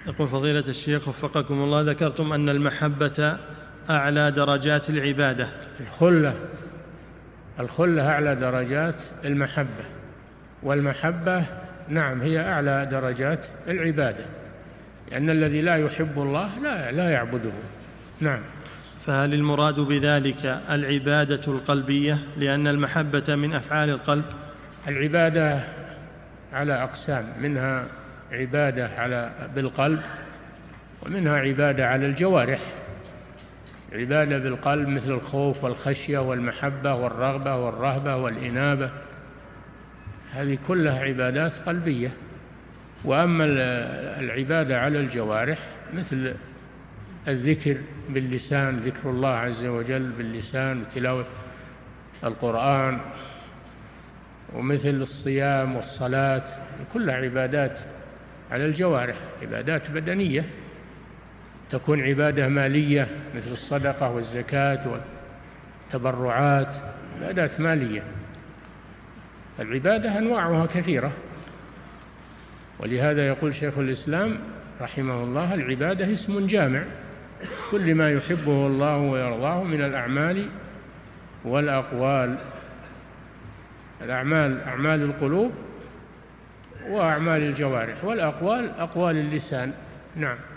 يقول فضيلة الشيخ وفقكم الله، ذكرتم أن المحبة أعلى درجات العبادة. الخلة أعلى درجات المحبة، والمحبة نعم هي أعلى درجات العبادة، لأن الذي لا يحب الله لا يعبده. نعم. فهل المراد بذلك العبادة القلبية، لأن المحبة من أفعال القلب؟ العبادة على أقسام، منها عبادة بالقلب، ومنها عبادة على الجوارح. عبادة بالقلب مثل الخوف والخشية والمحبة والرغبة والرهبة والإنابة، هذه كلها عبادات قلبية. وأما العبادة على الجوارح مثل الذكر باللسان، ذكر الله عز وجل باللسان وتلاوة القرآن، ومثل الصيام والصلاة، كلها عبادات على الجوارح، عبادات بدنية. تكون عبادة مالية مثل الصدقة والزكاة والتبرعات، عبادات مالية. العبادة أنواعها كثيرة، ولهذا يقول شيخ الإسلام رحمه الله: العبادة اسم جامع كل ما يحبه الله ويرضاه من الأعمال والأقوال. الأعمال أعمال القلوب وأعمال الجوارح، والأقوال أقوال اللسان. نعم.